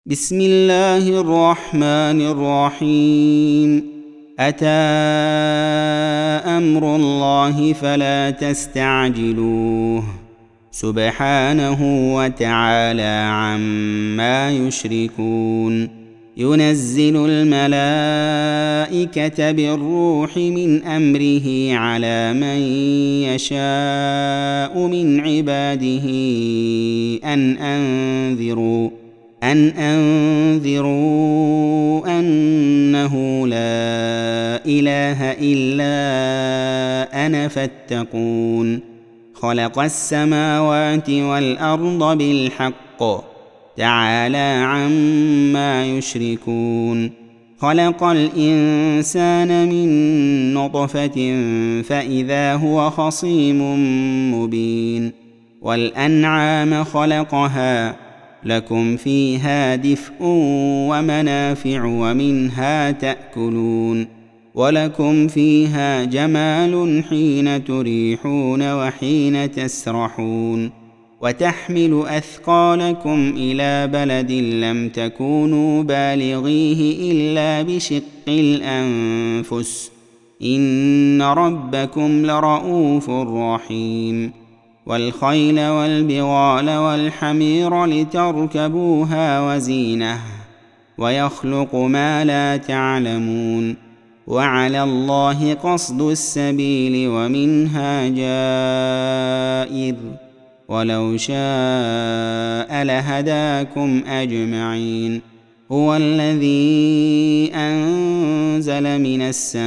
بسم الله الرحمن الرحيم. أتى أمر الله فلا تستعجلوه سبحانه وتعالى عما يشركون. ينزل الملائكة بالروح من أمره على من يشاء من عباده أن أنذروا أنه لا إله إلا أنا فاتقون. خلق السماوات والأرض بالحق تعالى عما يشركون. خلق الإنسان من نطفة فإذا هو خصيم مبين. والأنعام خلقها لكم فيها دفء ومنافع ومنها تأكلون. ولكم فيها جمال حين تريحون وحين تسرحون. وتحمل أثقالكم إلى بلد لم تكونوا بالغيه إلا بشق الأنفس إن ربكم لرؤوف رحيم. والخيل والبغال والحمير لتركبوها وزينة ويخلق ما لا تعلمون. وعلى الله قصد السبيل ومنها جائر ولو شاء لهداكم أجمعين. هو الذي أنزل من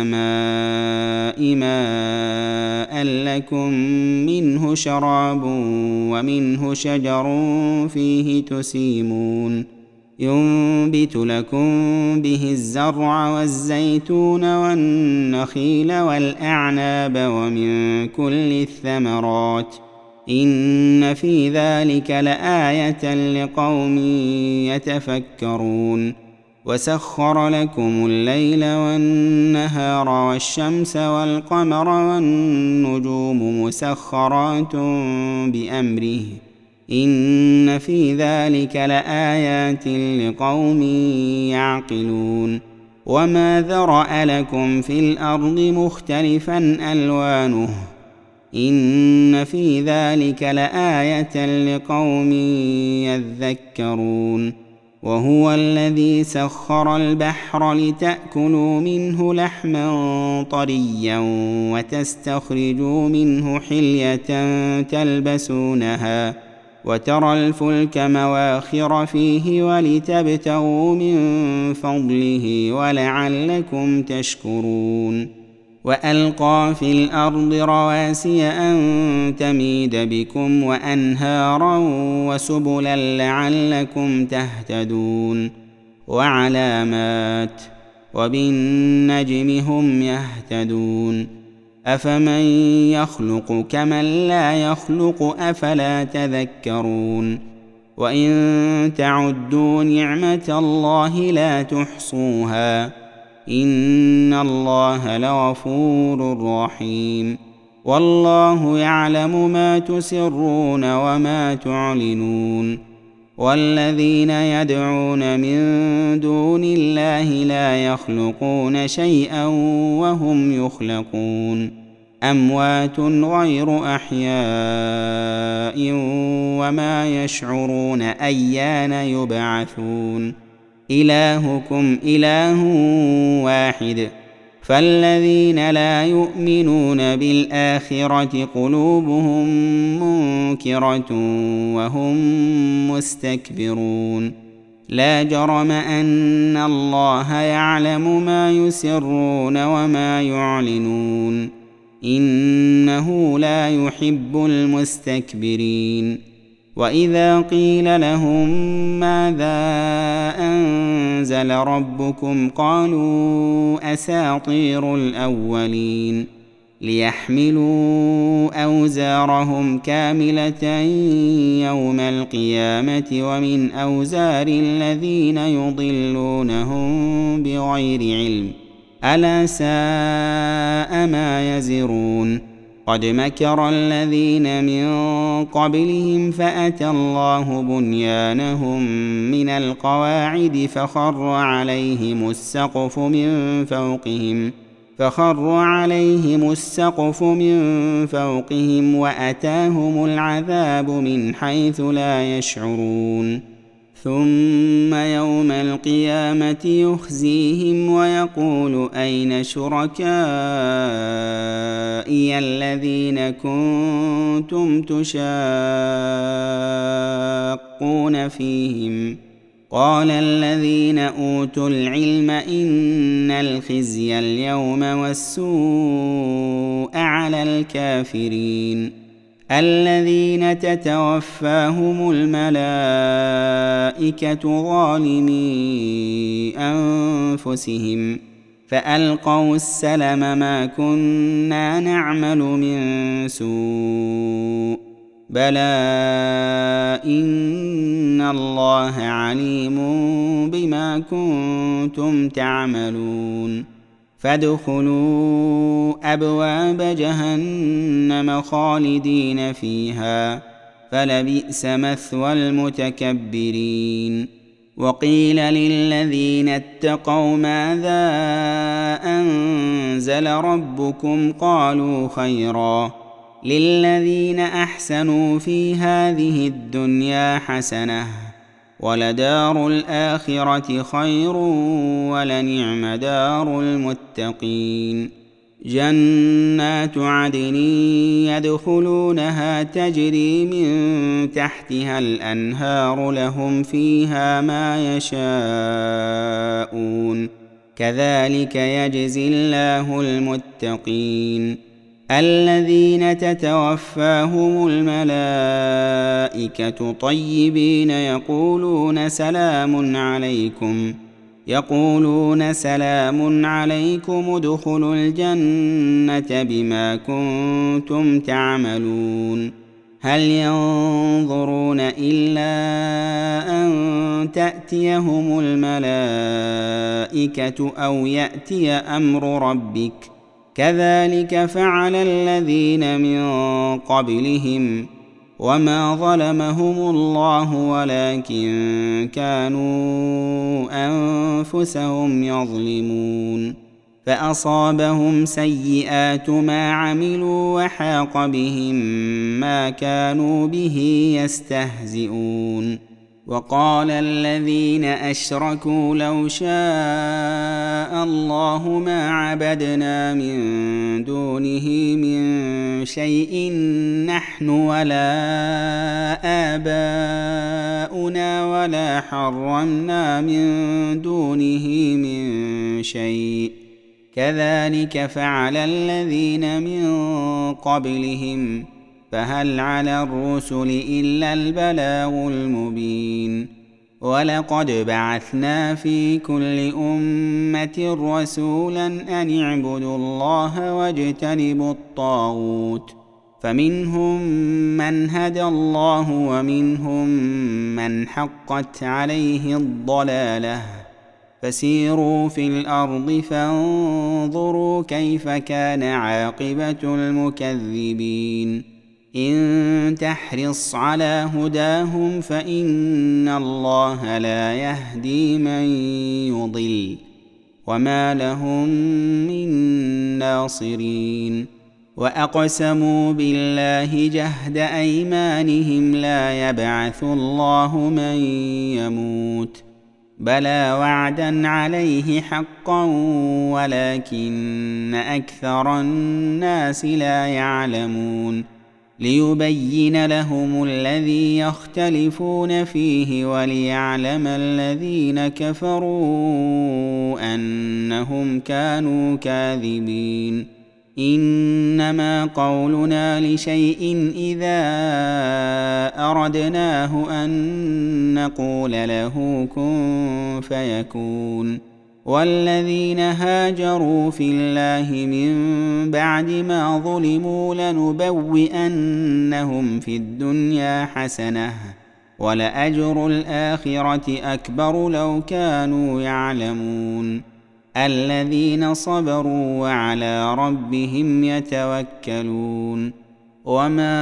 السماء ماء لكم منه شراب ومنه شجر فيه تسيمون. ينبت لكم به الزرع والزيتون والنخيل والأعناب ومن كل الثمرات إن في ذلك لآية لقوم يتفكرون. وسخر لكم الليل والنهار والشمس والقمر والنجوم مسخرات بأمره إن في ذلك لآيات لقوم يعقلون. وما ذرأ لكم في الأرض مختلفا ألوانه إن في ذلك لآية لقوم يذكرون. وهو الذي سخر البحر لتأكلوا منه لحما طريا وتستخرجوا منه حلية تلبسونها وترى الفلك مواخر فيه ولتبتغوا من فضله ولعلكم تشكرون. وألقى في الأرض رواسي أن تميد بكم وأنهارا وسبلا لعلكم تهتدون. وعلامات وبالنجم هم يهتدون. أفمن يخلق كمن لا يخلق أفلا تذكرون. وإن تعدوا نعمة الله لا تحصوها إن الله لغفور رحيم. والله يعلم ما تسرون وما تعلنون. والذين يدعون من دون الله لا يخلقون شيئا وهم يخلقون. أموات غير أحياء وما يشعرون أيان يبعثون. إلهكم إله واحد فالذين لا يؤمنون بالآخرة قلوبهم منكرة وهم مستكبرون. لا جرم أن الله يعلم ما يسرون وما يعلنون إنه لا يحب المستكبرين. وإذا قيل لهم ماذا أنزل ربكم قالوا أساطير الأولين ليحملوا أوزارهم كاملة يوم القيامة ومن أوزار الذين يضلونهم بغير علم ألا ساء ما يزرون. قد مكر الذين من قبلهم فأتى الله بنيانهم من القواعد فخر عليهم السقف من فوقهم وأتاهم العذاب من حيث لا يشعرون ثم يوم القيامة يخزيهم ويقول أين شركائي الذين كنتم تشاقون فيهم قال الذين أوتوا العلم إن الخزي اليوم والسوء على الكافرين الذين تتوفاهم الملائكة ظالمي أنفسهم فألقوا السلم ما كنا نعمل من سوء بلى إن الله عليم بما كنتم تعملون فادخلوا أبواب جهنم خالدين فيها فلبئس مثوى المتكبرين وقيل للذين اتقوا ماذا أنزل ربكم قالوا خيرا للذين أحسنوا في هذه الدنيا حسنة ولدار الآخرة خير ولنعم دار المتقين جنات عدن يدخلونها تجري من تحتها الأنهار لهم فيها ما يشاءون كذلك يجزي الله المتقين الذين تتوفاهم الملائكة طيبين يقولون سلام عليكم ادخلوا الجنة بما كنتم تعملون هل ينظرون إلا أن تأتيهم الملائكة أو يأتي أمر ربك كذلك فعل الذين من قبلهم وما ظلمهم الله ولكن كانوا أنفسهم يظلمون فأصابهم سيئات ما عملوا وحاق بهم ما كانوا به يستهزئون وقال الذين أشركوا لو شاء الله ما عبدنا من دونه من شيء نحن ولا آباؤنا ولا حرمنا من دونه من شيء كذلك فعل الذين من قبلهم فهل على الرسل إلا البلاغ المبين ولقد بعثنا في كل أمة رسولا أن اعبدوا الله واجتنبوا الطاغوت فمنهم من هدى الله ومنهم من حقت عليه الضلالة فسيروا في الأرض فانظروا كيف كان عاقبة المكذبين إن تحرص على هداهم فإن الله لا يهدي من يضل وما لهم من ناصرين وأقسموا بالله جهد أيمانهم لا يبعث الله من يموت بلى وعدا عليه حقا ولكن أكثر الناس لا يعلمون ليبين لهم الذي يختلفون فيه وليعلم الذين كفروا أنهم كانوا كاذبين إنما قولنا لشيء إذا أردناه أن نقول له كن فيكون والذين هاجروا في الله من بعد ما ظلموا لنبوئنهم في الدنيا حسنة ولأجر الآخرة أكبر لو كانوا يعلمون الذين صبروا وعلى ربهم يتوكلون وما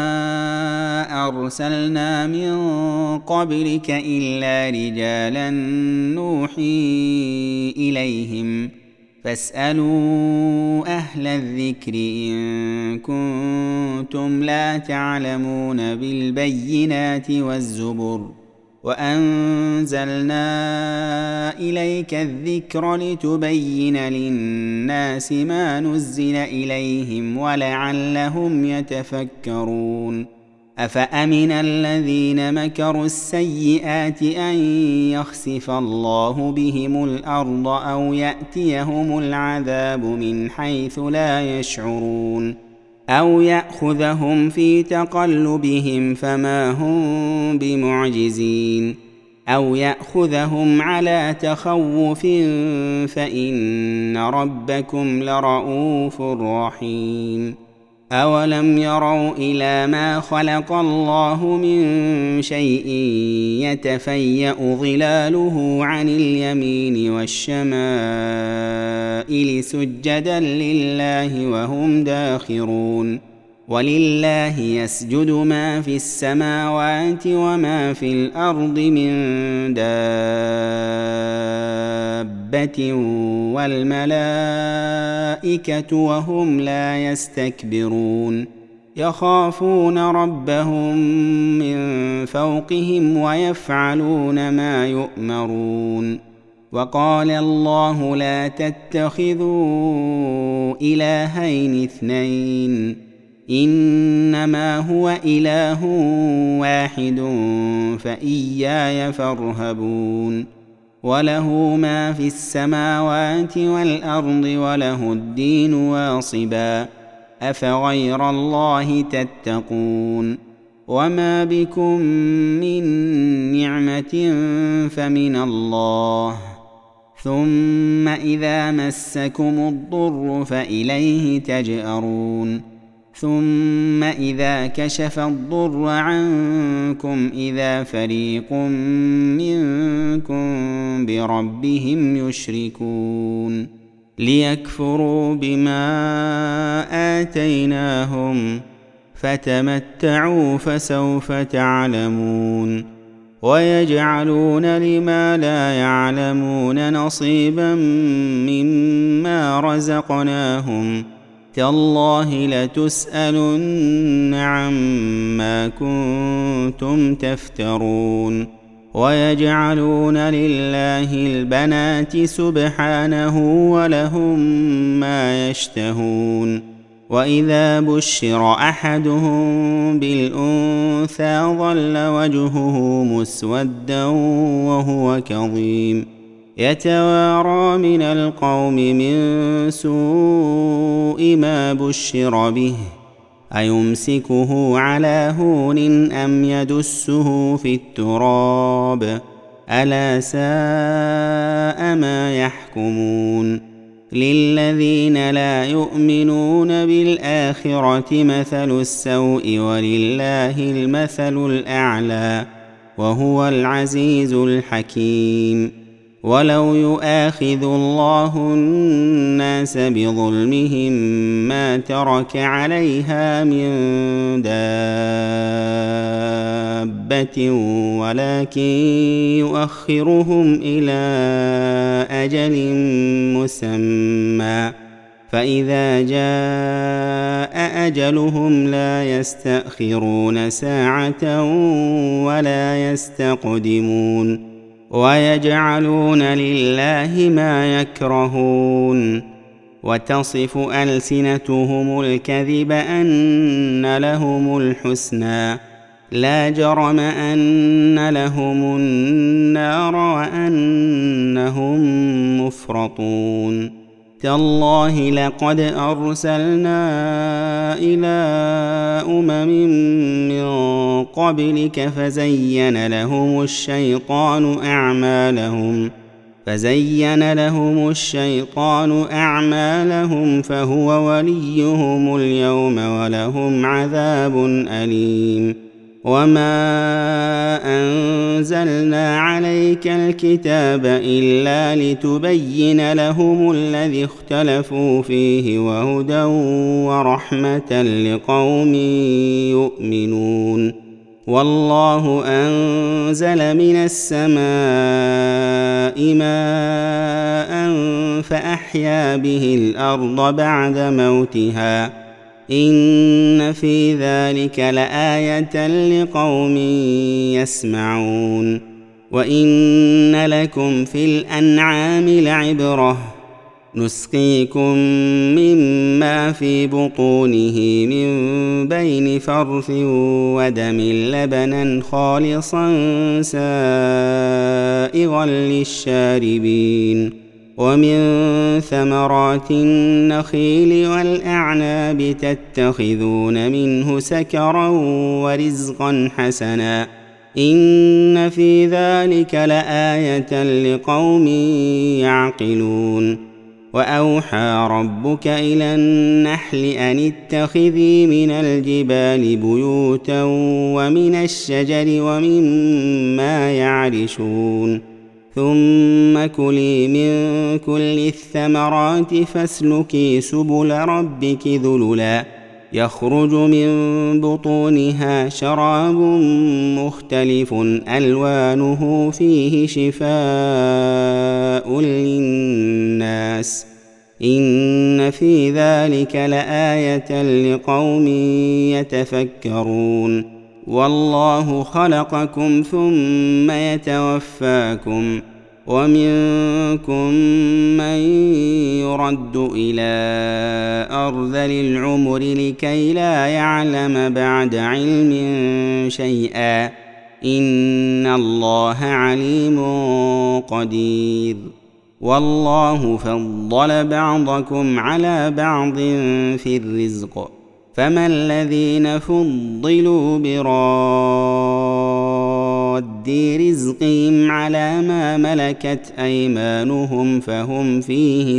أرسلنا من قبلك إلا رجالا نوحي إليهم فاسألوا أهل الذكر إن كنتم لا تعلمون بالبينات والزبر وأنزلنا إليك الذكر لتبين للناس ما نزل إليهم ولعلهم يتفكرون أفأمن الذين مكروا السيئات أن يخسف الله بهم الأرض أو يأتيهم العذاب من حيث لا يشعرون أو يأخذهم في تقلبهم فما هم بمعجزين أو يأخذهم على تخوف فإن ربكم لرؤوف رحيم أولم يروا إلى ما خلق الله من شيء يتفيأ ظلاله عن اليمين والشمائل سجدا لله وهم داخرون ولله يسجد ما في السماوات وما في الأرض من دابة والملائكة وهم لا يستكبرون يخافون ربهم من فوقهم ويفعلون ما يؤمرون وقال الله لا تتخذوا إلهين اثنين إنما هو إله واحد فإياي فارهبون وله ما في السماوات والأرض وله الدين واصبا أفغير الله تتقون وما بكم من نعمة فمن الله ثم إذا مسكم الضر فإليه تجأرون ثم إذا كشف الضر عنكم إذا فريق منكم بربهم يشركون ليكفروا بما آتيناهم فتمتعوا فسوف تعلمون ويجعلون لما لا يعلمون نصيبا مما رزقناهم تالله لتسألن عما كنتم تفترون ويجعلون لله البنات سبحانه ولهم ما يشتهون وإذا بشر أحدهم بالأنثى ظل وجهه مسودا وهو كظيم يتوارى من القوم من سوء ما بشر به أيمسكه على هون أم يدسه في التراب ألا ساء ما يحكمون للذين لا يؤمنون بالآخرة مثل السوء ولله المثل الأعلى وهو العزيز الحكيم ولو يؤاخذ الله الناس بظلمهم ما ترك عليها من دابة ولكن يؤخرهم إلى أجل مسمى فإذا جاء أجلهم لا يستأخرون ساعة ولا يستقدمون ويجعلون لله ما يكرهون وتصف ألسنتهم الكذب أن لهم الحسنى لا جرم أن لهم النار وأنهم مفرطون تالله لقد أرسلنا إلى أمم من قبلك فزين لهم الشيطان أعمالهم فهو وليهم اليوم ولهم عذاب أليم وما أنزلنا عليك الكتاب إلا لتبين لهم الذي اختلفوا فيه وهدى ورحمة لقوم يؤمنون والله أنزل من السماء ماء فأحيا به الأرض بعد موتها إن في ذلك لآية لقوم يسمعون وإن لكم في الأنعام لعبرة نسقيكم مما في بطونه من بين فرث ودم لبنا خالصا سائغا للشاربين ومن ثمرات النخيل والأعناب تتخذون منه سكرا ورزقا حسنا إن في ذلك لآية لقوم يعقلون وأوحى ربك إلى النحل أن اتخذي من الجبال بيوتا ومن الشجر ومما يعرشون ثم كلي من كل الثمرات فاسلكي سبل ربك ذللا يخرج من بطونها شراب مختلف ألوانه فيه شفاء للناس إن في ذلك لآية لقوم يتفكرون والله خلقكم ثم يتوفاكم ومنكم من يرد إلى أرذل العمر لكي لا يعلم بعد علم شيئا إن الله عليم قدير والله فضل بعضكم على بعض في الرزق فما الذين فضلوا براد رزقهم على ما ملكت أيمانهم فهم فيه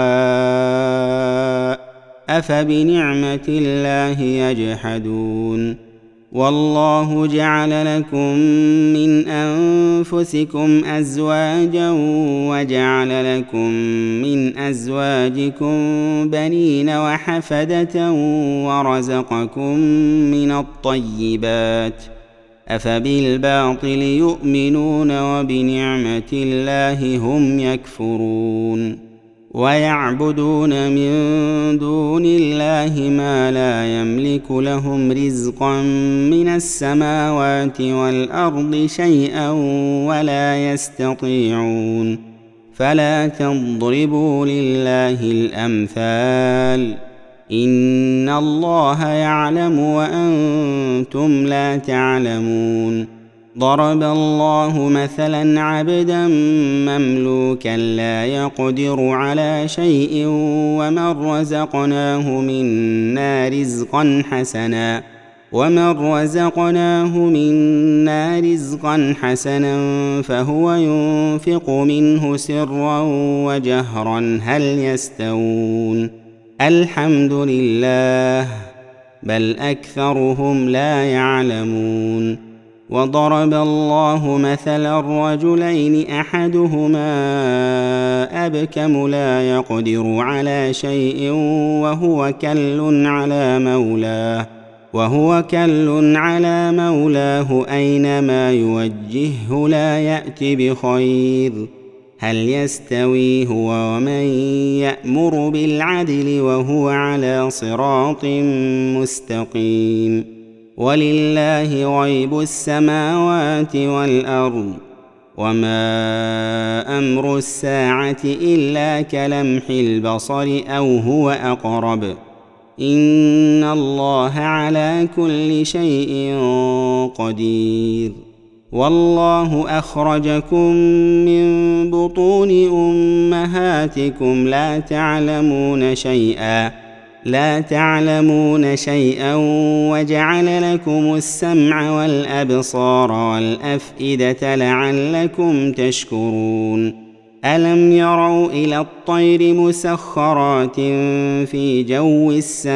سواء أفبنعمة الله يجحدون والله جعل لكم من أنفسكم أزواجا وجعل لكم من أزواجكم بنين وحفدة ورزقكم من الطيبات أفبالباطل يؤمنون وبنعمة الله هم يكفرون ويعبدون من دون الله ما لا يملك لهم رزقا من السماوات والأرض شيئا ولا يستطيعون فلا تضربوا لله الأمثال إن الله يعلم وأنتم لا تعلمون ضرب الله مثلا عبدا مملوكا لا يقدر على شيء ومن رزقناه منا رزقا حسنا فهو ينفق منه سرا وجهرا هل يستوون الحمد لله بل أكثرهم لا يعلمون وضرب الله مثلا الرجلين أحدهما أبكم لا يقدر على شيء وهو كل على مولاه أينما يوجهه لا يأت بخير هل يستوي هو ومن يأمر بالعدل وهو على صراط مستقيم ولله غيب السماوات والأرض وما أمر الساعة إلا كلمح البصر أو هو أقرب إن الله على كل شيء قدير والله أخرجكم من بطون أمهاتكم لا تعلمون شيئا وجعل لكم السمع والأبصار والأفئدة لعلكم تشكرون ألم يروا إلى الطير مسخرات في جو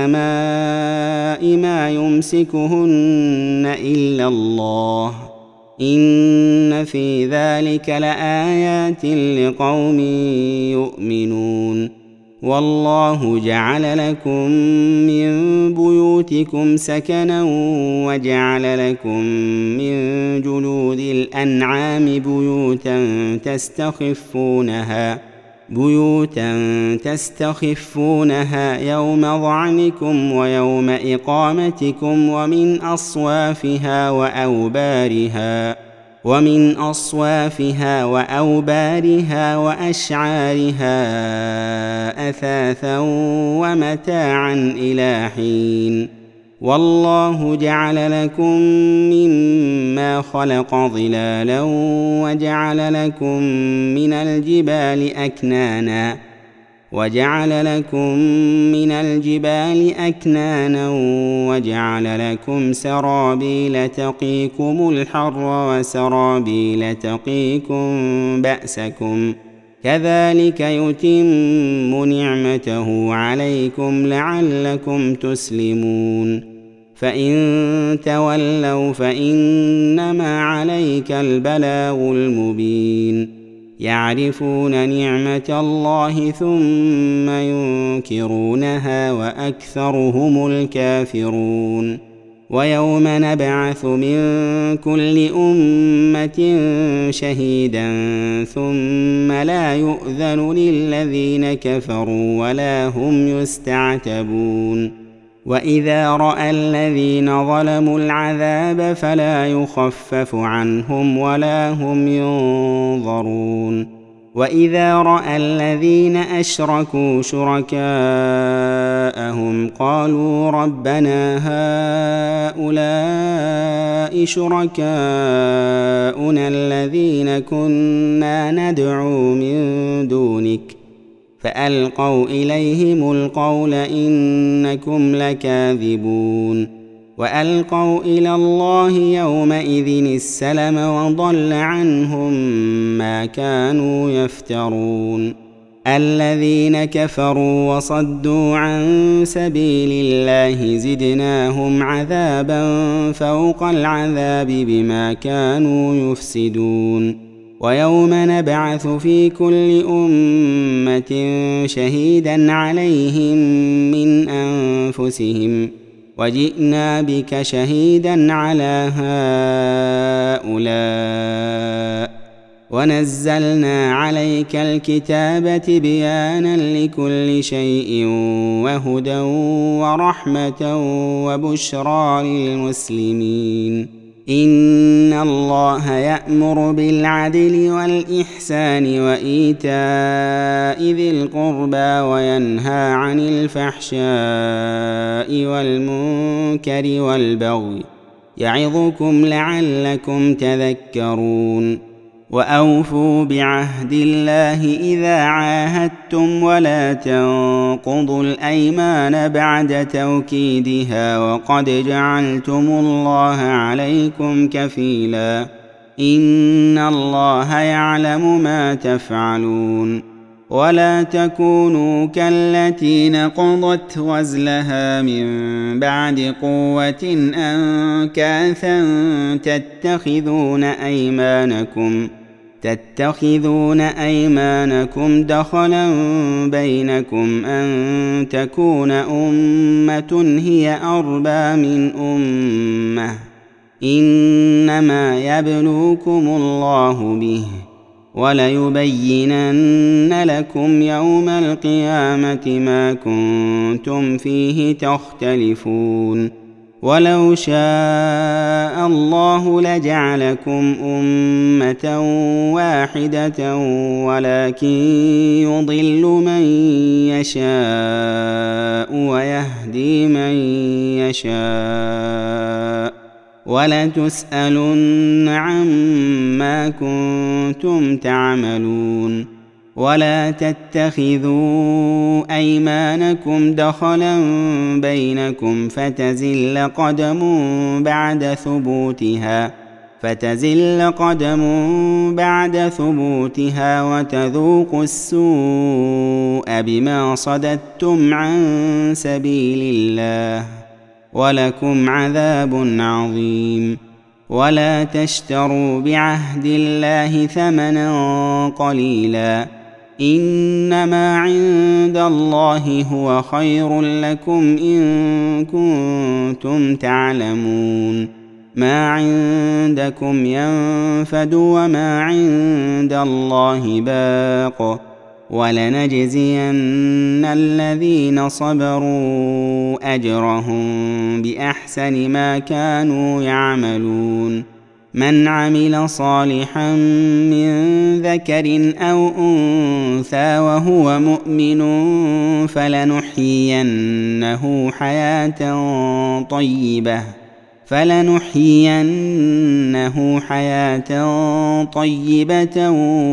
السماء ما يمسكهن إلا الله إن في ذلك لآيات لقوم يؤمنون. والله جعل لكم من بيوتكم سكنا وجعل لكم من جلود الأنعام بيوتا تستخفونها يوم ظعنكم ويوم إقامتكم ومن أصوافها وأوبارها وأشعارها أثاثا ومتاعا إلى حين. والله جعل لكم مما خلق ظلالا وجعل لكم من الجبال أكنانا وجعل لكم سرابيل تقيكم الحر وسرابيل تقيكم بأسكم كذلك يتم نعمته عليكم لعلكم تسلمون. فإن تولوا فإنما عليك البلاغ المبين. يعرفون نعمة الله ثم ينكرونها وأكثرهم الكافرون. ويوم نبعث من كل أمة شهيدا ثم لا يؤذن للذين كفروا ولا هم يستعتبون. وإذا رأى الذين ظلموا العذاب فلا يخفف عنهم ولا هم ينظرون. وإذا رأى الذين أشركوا شركاءهم قالوا ربنا هؤلاء شركاؤنا الذين كنا ندعو من دونك فألقوا إليهم القول إنكم لكاذبون. وألقوا إلى الله يومئذ السلم وضل عنهم ما كانوا يفترون. الذين كفروا وصدوا عن سبيل الله زدناهم عذابا فوق العذاب بما كانوا يفسدون. ويوم نبعث في كل أمة شهيدا عليهم من أنفسهم وجئنا بك شهيدا على هؤلاء ونزلنا عليك الكتاب بيانا لكل شيء وهدى ورحمة وبشرى للمسلمين. إن الله يأمر بالعدل والإحسان وإيتاء ذي القربى وينهى عن الفحشاء والمنكر والبغي يعظكم لعلكم تذكرون. وأوفوا بعهد الله إذا عاهدتم ولا تنقضوا الأيمان بعد توكيدها وقد جعلتم الله عليكم كفيلا إن الله يعلم ما تفعلون. ولا تكونوا كالتي نقضت غزلها من بعد قوة أنكاثا تتخذون أيمانكم دخلا بينكم أن تكون أمة هي أربى من أمة إنما يبلوكم الله به وليبينن لكم يوم القيامة ما كنتم فيه تختلفون. ولو شاء الله لجعلكم أمة واحدة ولكن يضل من يشاء ويهدي من يشاء ولتسألن عما كنتم تعملون. ولا تتخذوا أيمانكم دخلا بينكم فتزل قدم بعد ثبوتها وتذوقوا السوء بما صددتم عن سبيل الله ولكم عذاب عظيم. ولا تشتروا بعهد الله ثمنا قليلا، إنما عند الله هو خير لكم إن كنتم تعلمون. ما عندكم ينفد وما عند الله باق، ولنجزين الذين صبروا أجرهم بأحسن ما كانوا يعملون. من عمل صالحا من ذكر أو أنثى وهو مؤمن فلنحيينه حياة طيبة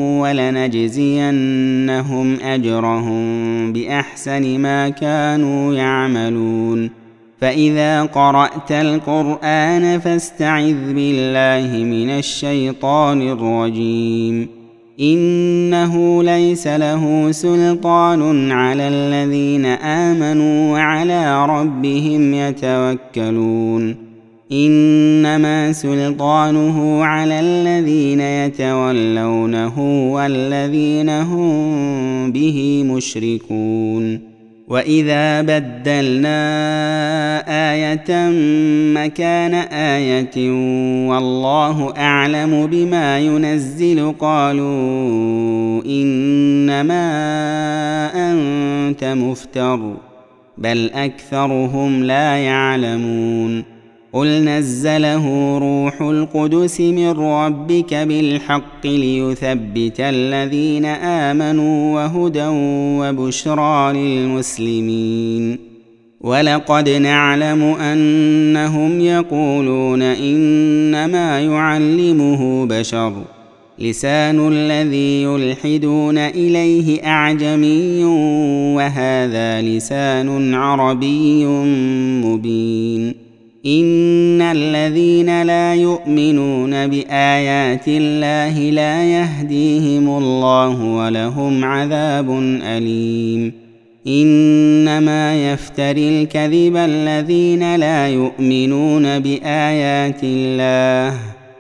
ولنجزينهم أجرهم بأحسن ما كانوا يعملون. فإذا قرأت القرآن فاستعذ بالله من الشيطان الرجيم. إنه ليس له سلطان على الذين آمنوا وعلى ربهم يتوكلون. إنما سلطانه على الذين يتولونه والذين هم به مشركون. وإذا بدلنا آية مكان آية والله أعلم بما ينزل قالوا إنما أنت مفتر بل أكثرهم لا يعلمون. قل نزله روح القدس من ربك بالحق ليثبت الذين آمنوا وهدى وبشرى للمسلمين. ولقد نعلم أنهم يقولون إنما يعلمه بشر، لسان الذي يلحدون إليه أعجمي وهذا لسان عربي مبين. إن الذين لا يؤمنون بآيات الله لا يهديهم الله ولهم عذاب أليم. إنما يفتري الكذب الذين لا يؤمنون بآيات الله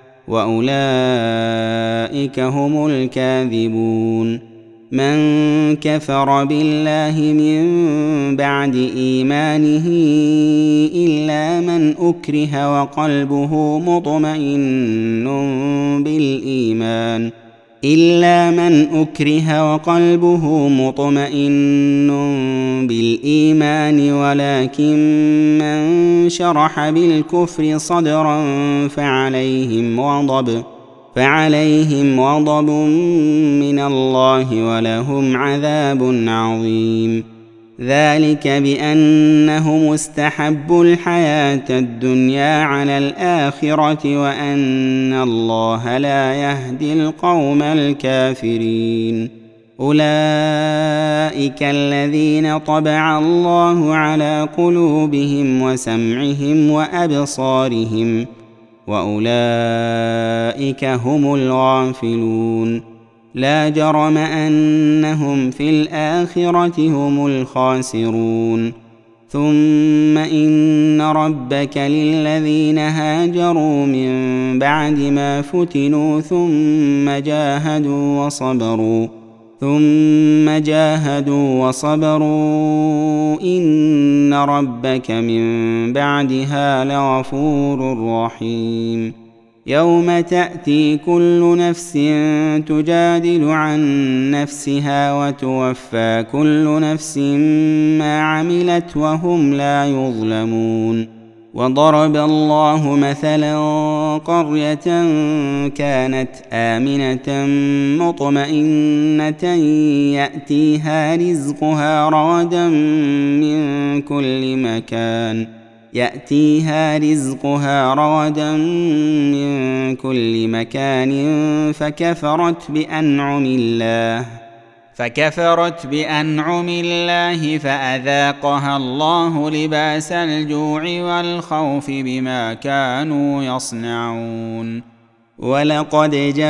وأولئك هم الكاذبون. من كفر بالله من بعد إيمانه إلا من أكره وقلبه مطمئن بالإيمان ولكن من شرح بالكفر صدرا فعليهم غضب من الله ولهم عذاب عظيم. ذلك بأنهم استحبوا الحياة الدنيا على الآخرة وأن الله لا يهدي القوم الكافرين. أولئك الذين طبع الله على قلوبهم وسمعهم وأبصارهم وأولئك هم الغافلون. لا جرم أنهم في الآخرة هم الخاسرون. ثم إن ربك للذين هاجروا من بعد ما فتنوا ثم جاهدوا وصبروا إن ربك من بعدها لغفور رحيم. يوم تأتي كل نفس تجادل عن نفسها وتوفى كل نفس ما عملت وهم لا يظلمون. وضرب الله مثلا قرية كانت آمنة مطمئنة يأتيها رزقها رغدا من كل مكان فكفرت بأنعم الله فأذاقها الله لباس الجوع والخوف بما كانوا يصنعون. ولقد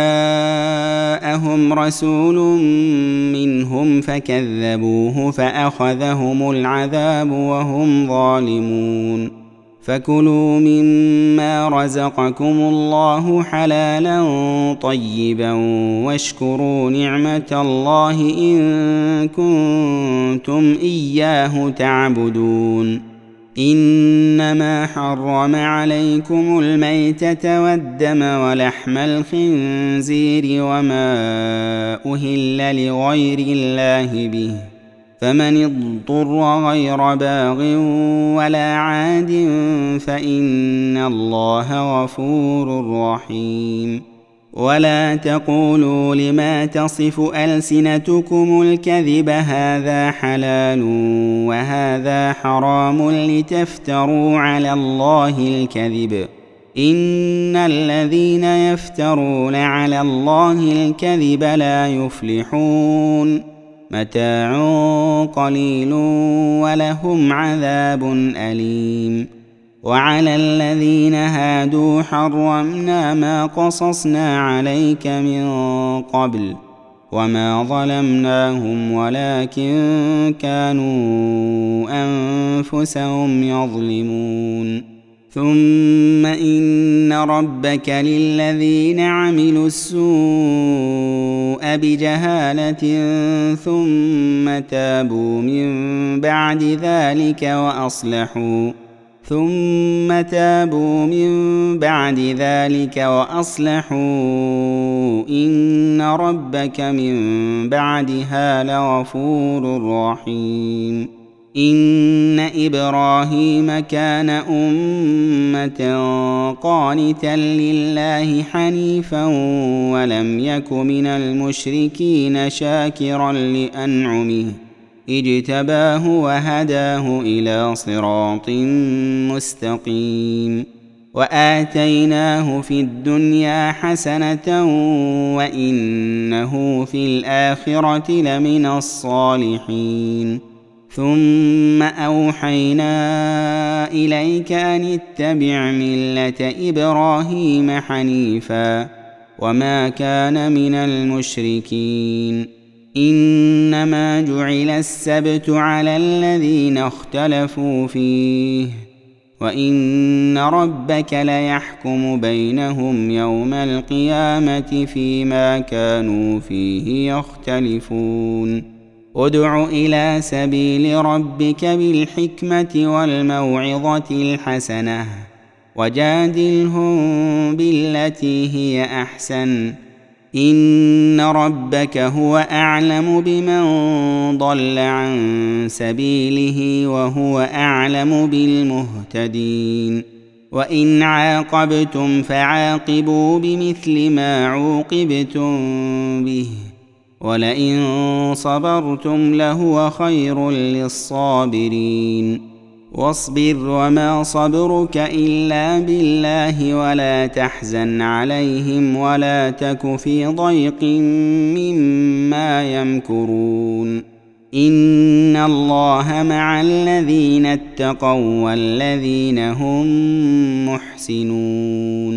جاءهم رسول منهم فكذبوه فأخذهم العذاب وهم ظالمون. فكلوا مما رزقكم الله حلالا طيبا واشكروا نعمة الله إن كنتم إياه تعبدون. إنما حرم عليكم الميتة والدم ولحم الخنزير وما أهل لغير الله به، فمن اضطر غير باغ ولا عاد فإن الله غفور رحيم. ولا تقولوا لما تصف ألسنتكم الكذب هذا حلال وهذا حرام لتفتروا على الله الكذب، إن الذين يفترون على الله الكذب لا يفلحون. متاع قليل ولهم عذاب أليم. وعلى الذين هادوا حرمنا ما قصصنا عليك من قبل وما ظلمناهم ولكن كانوا أنفسهم يظلمون. ثم إن ربك للذين عملوا السوء بجهالة ثم تابوا من بعد ذلك وأصلحوا إن ربك من بعدها لغفور رحيم. إن إبراهيم كان أمة قانتا لله حنيفا ولم يك من المشركين شاكرا لأنعمه اجتباه وهداه إلى صراط مستقيم. وآتيناه في الدنيا حسنة وإنه في الآخرة لمن الصالحين. ثم أوحينا إليك أن اتبع ملة إبراهيم حنيفا وما كان من المشركين. إنما جعل السبت على الذين اختلفوا فيه وإن ربك ليحكم بينهم يوم القيامة فيما كانوا فيه يختلفون. ادع إلى سبيل ربك بالحكمة والموعظة الحسنة وجادلهم بالتي هي أحسن، إن ربك هو أعلم بمن ضل عن سبيله وهو أعلم بالمهتدين. وإن عاقبتم فعاقبوا بمثل ما عوقبتم به ولئن صبرتم لهو خير للصابرين. واصبر وما صبرك إلا بالله ولا تحزن عليهم ولا تك في ضيق مما يمكرون. إن الله مع الذين اتقوا والذين هم محسنون.